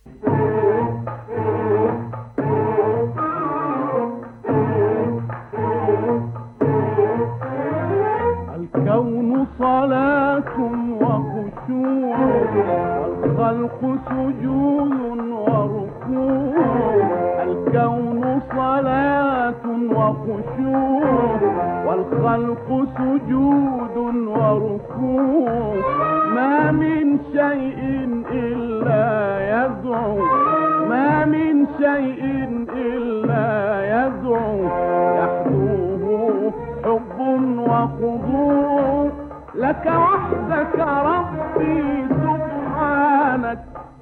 الكون صلاة وخشوع والخلق سجود وركوع. الكون صلاة وخشوع والخلق سجود وركوع. ما من شيء إلا يدعو، ما من شيء إلا يدعو، يحدوه حب وخضوع. لك وحدك ربي سبحانك.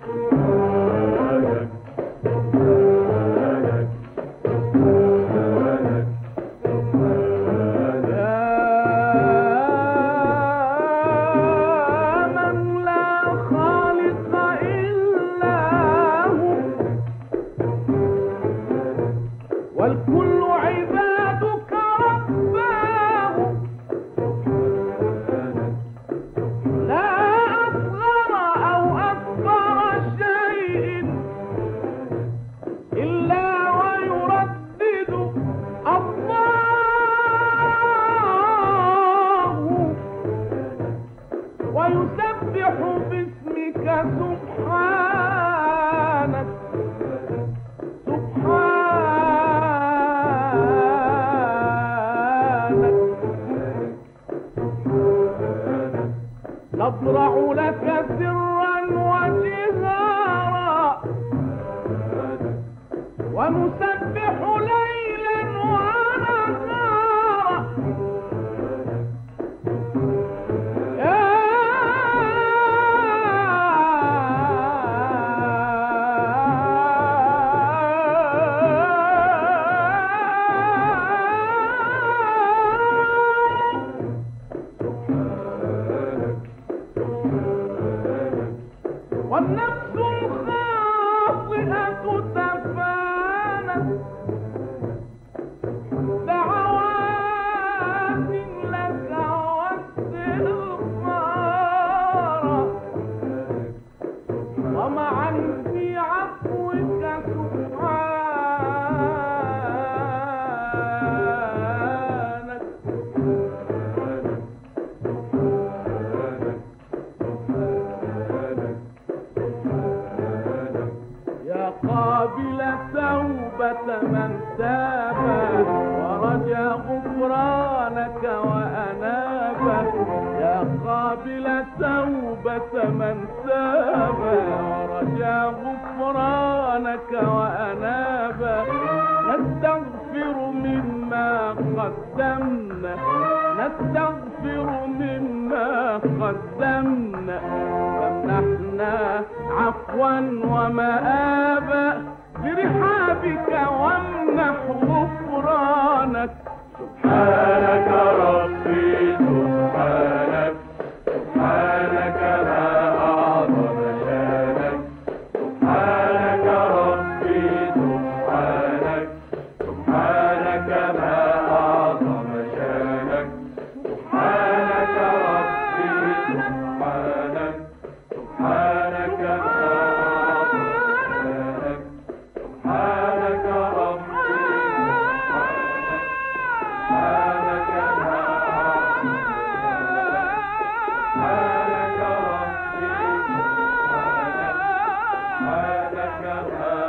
والكل عبادك رباه، لا أصغر أو أكبر شيء إلا ويردد الله ويسبح باسمك سبحانك. نضرع لك سرا وجهارا ونسبح ليلا ونهارا. والنفس الخاطئة تفانت دعوات لك واستغفارا، طمعا في عفوك سبحانك. قابل توبة من تاب ورجى غفرانك وأناب. يا قابل توبة من تاب ورجى غفرانك وأناب. نستغفر مما قدمنا، نستغفر مما قدمنا، فامنحنا عفوا ومآبا برحابك وامنح غفرانك. سبحانك ربي سبحانك، سبحانك ما أعظم شانك. سبحانك ربي سبحانك، سبحانك ما أعظم شانك. سبحانك ربي سبحانك، سبحانك ما أعظم شانك. سبحانك ربي سبحانك، سبحانك ربي سبحانك، سبحانك ما